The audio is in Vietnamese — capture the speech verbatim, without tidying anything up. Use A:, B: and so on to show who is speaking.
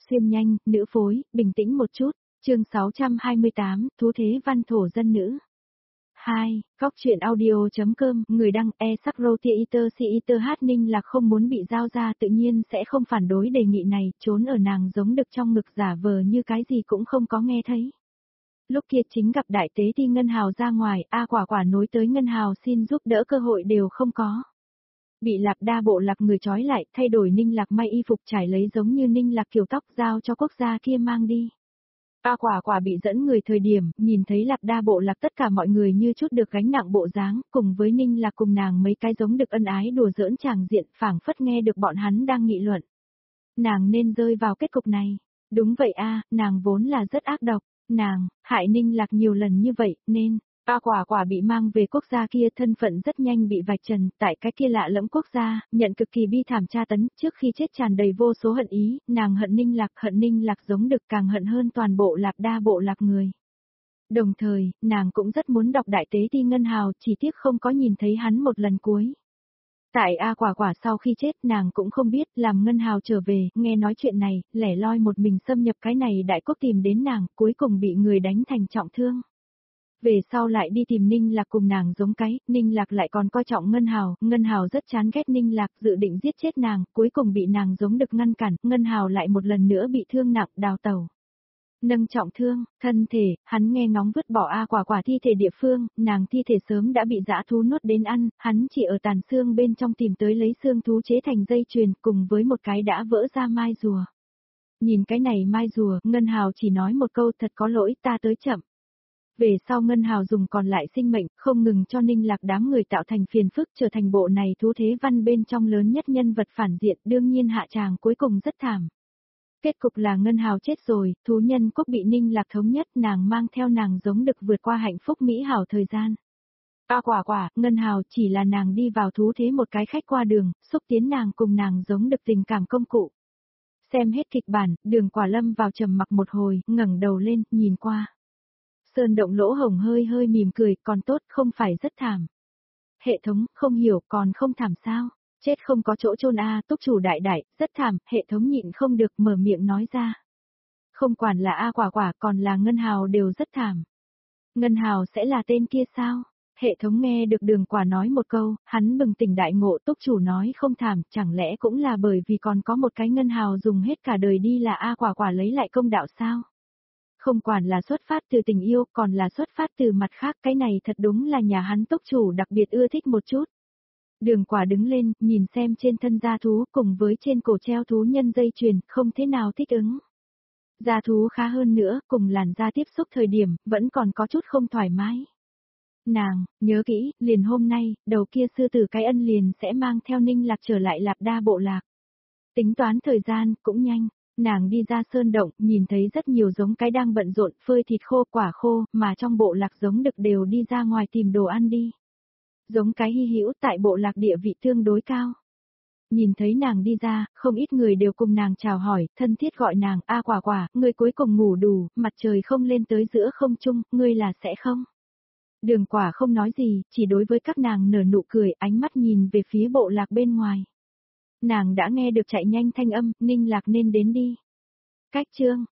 A: Xuyên nhanh, nữ phối, bình tĩnh một chút, chương sáu trăm hai mươi tám, thú thế văn thổ dân nữ. hai. Góc truyện audio.com, người đăng e sắc rotiator si hát Ninh Lạc không muốn bị giao ra tự nhiên sẽ không phản đối đề nghị này, trốn ở nàng giống đực trong ngực giả vờ như cái gì cũng không có nghe thấy. Lúc kia chính gặp đại tế thi Ngân Hào ra ngoài, A Quả Quả nối tới Ngân Hào xin giúp đỡ cơ hội đều không có. Bị Lạp Đa bộ lạc người trói lại, thay đổi Ninh Lạc may y phục trải lấy giống như Ninh Lạc kiểu tóc giao cho quốc gia kia mang đi. A Quả Quả bị dẫn người thời điểm, nhìn thấy Lạp Đa bộ lạc tất cả mọi người như chút được gánh nặng bộ dáng, cùng với Ninh Lạc cùng nàng mấy cái giống được ân ái đùa giỡn chàng diện, phảng phất nghe được bọn hắn đang nghị luận. Nàng nên rơi vào kết cục này. Đúng vậy a, nàng vốn là rất ác độc, nàng, hại Ninh Lạc nhiều lần như vậy, nên, A Quả Quả bị mang về quốc gia kia thân phận rất nhanh bị vạch trần, tại cái kia lạ lẫm quốc gia, nhận cực kỳ bi thảm tra tấn, trước khi chết tràn đầy vô số hận ý, nàng hận Ninh Lạc, hận Ninh Lạc giống được càng hận hơn toàn bộ Lạp Đa bộ lạc người. Đồng thời, nàng cũng rất muốn đọc đại tế thi Ngân Hào, chỉ tiếc không có nhìn thấy hắn một lần cuối. Tại A Quả Quả sau khi chết nàng cũng không biết, làm Ngân Hào trở về, nghe nói chuyện này, lẻ loi một mình xâm nhập cái này đại quốc tìm đến nàng, cuối cùng bị người đánh thành trọng thương. Về sau lại đi tìm Ninh Lạc cùng nàng giống cái, Ninh Lạc lại còn coi trọng Ngân Hào, Ngân Hào rất chán ghét Ninh Lạc, dự định giết chết nàng, cuối cùng bị nàng giống được ngăn cản, Ngân Hào lại một lần nữa bị thương nặng, đào tẩu. Nâng trọng thương, thân thể, hắn nghe ngóng vứt bỏ A Quả Quả thi thể địa phương, nàng thi thể sớm đã bị dã thú nuốt đến ăn, hắn chỉ ở tàn xương bên trong tìm tới lấy xương thú chế thành dây chuyền cùng với một cái đã vỡ ra mai rùa. Nhìn cái này mai rùa, Ngân Hào chỉ nói một câu thật có lỗi ta tới chậm. Về sau Ngân Hào dùng còn lại sinh mệnh, không ngừng cho Ninh Lạc đám người tạo thành phiền phức trở thành bộ này thú thế văn bên trong lớn nhất nhân vật phản diện, đương nhiên hạ tràng cuối cùng rất thảm. Kết cục là Ngân Hào chết rồi, thú nhân quốc bị Ninh Lạc thống nhất, nàng mang theo nàng giống được vượt qua hạnh phúc mỹ hảo thời gian. A Quả Quả, Ngân Hào chỉ là nàng đi vào thú thế một cái khách qua đường, xúc tiến nàng cùng nàng giống được tình cảm công cụ. Xem hết kịch bản, Đường Quả Lâm vào trầm mặc một hồi, ngẩng đầu lên, nhìn qua. Sơn động lỗ hồng hơi hơi mỉm cười, còn tốt, không phải rất thảm. Hệ thống, không hiểu, còn không thảm sao? Chết không có chỗ chôn a, túc chủ đại đại, rất thảm, hệ thống nhịn không được mở miệng nói ra. Không quản là A Quả Quả còn là Ngân Hào đều rất thảm. Ngân Hào sẽ là tên kia sao? Hệ thống nghe được Đường Quả nói một câu, hắn bừng tỉnh đại ngộ, túc chủ nói không thảm, chẳng lẽ cũng là bởi vì còn có một cái Ngân Hào dùng hết cả đời đi là A Quả Quả lấy lại công đạo sao? Không quản là xuất phát từ tình yêu, còn là xuất phát từ mặt khác, cái này thật đúng là nhà hắn túc chủ đặc biệt ưa thích một chút. Đường Quả đứng lên, nhìn xem trên thân da thú cùng với trên cổ treo thú nhân dây chuyền, không thế nào thích ứng. Da thú khá hơn nữa, cùng làn da tiếp xúc thời điểm, vẫn còn có chút không thoải mái. Nàng, nhớ kỹ, liền hôm nay, đầu kia sư tử cái ân liền sẽ mang theo Ninh Lạc trở lại Lạp Đa bộ lạc. Tính toán thời gian, cũng nhanh. Nàng đi ra sơn động, nhìn thấy rất nhiều giống cái đang bận rộn, phơi thịt khô quả khô, mà trong bộ lạc giống đực đều đi ra ngoài tìm đồ ăn đi. Giống cái hy hữu tại bộ lạc địa vị tương đối cao. Nhìn thấy nàng đi ra, không ít người đều cùng nàng chào hỏi, thân thiết gọi nàng, A Quả Quả, ngươi cuối cùng ngủ đủ, mặt trời không lên tới giữa không trung, ngươi là sẽ không. Đường Quả không nói gì, chỉ đối với các nàng nở nụ cười, ánh mắt nhìn về phía bộ lạc bên ngoài. Nàng đã nghe được chạy nhanh thanh âm, Ninh Lạc nên đến đi. Cách chương,